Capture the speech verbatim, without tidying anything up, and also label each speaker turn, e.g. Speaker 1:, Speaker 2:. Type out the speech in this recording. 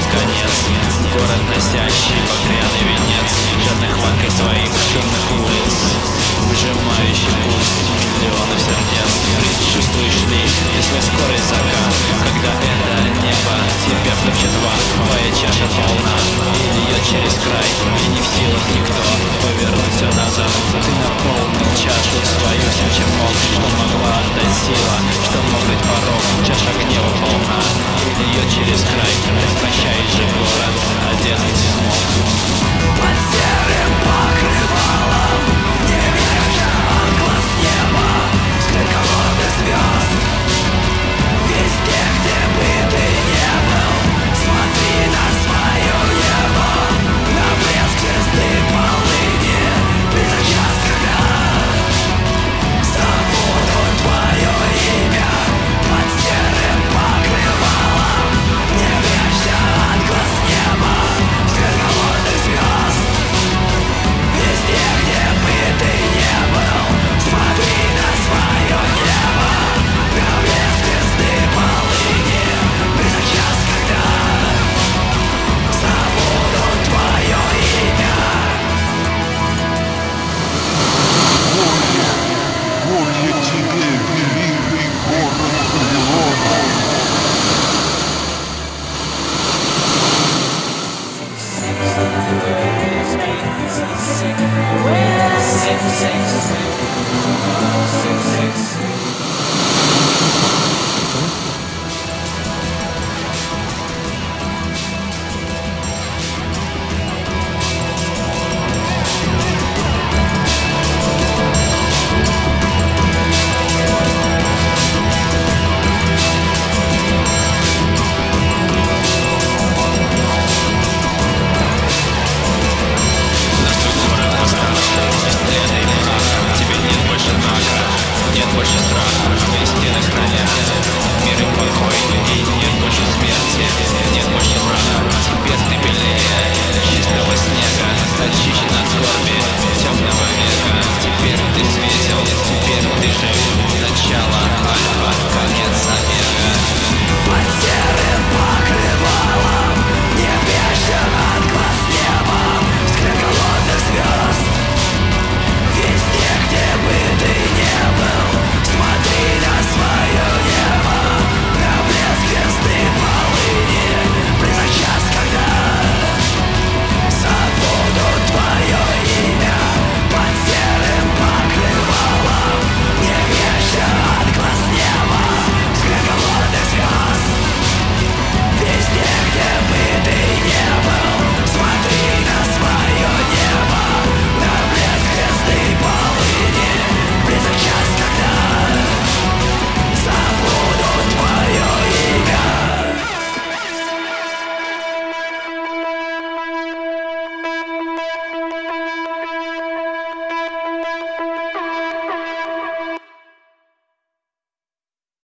Speaker 1: свой конец. Город, носящий багряный венец жадной хваткой своих шумных улиц, выжимающий пульс миллионов сердец. Предчувствуешь ли ты свой скорый закат, когда это небо тебя втопчет в ад? Твоя чаша полна и льет через край, и не в силах никто повернуть все назад. Ты наполнил чашу свою всем, чем мог, что могла отдать сила, что мог дать порог. Чаша гнева полна и льет через край.